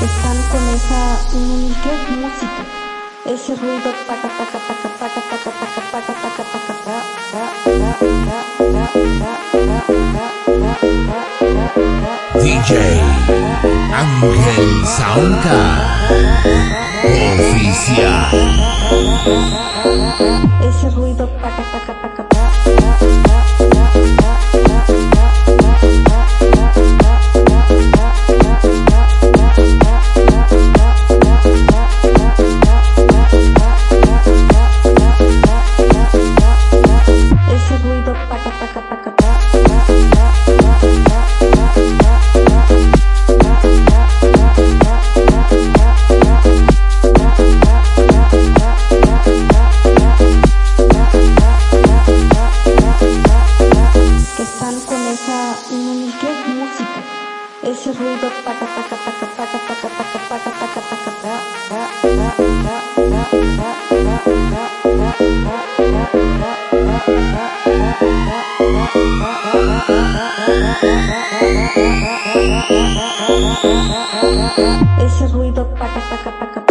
Están con esa, ¿qué es música? Ese ruido paca paca paca paca paca paca paca paca paca DJ Ángel Soundcard Oficial. ese ruido paca paca paca ese ruido paca paca paca que están con esa, ¿qué es música? Ese ruido paca paca paca paca paca paca paca paca paca ese ruido paca paca paca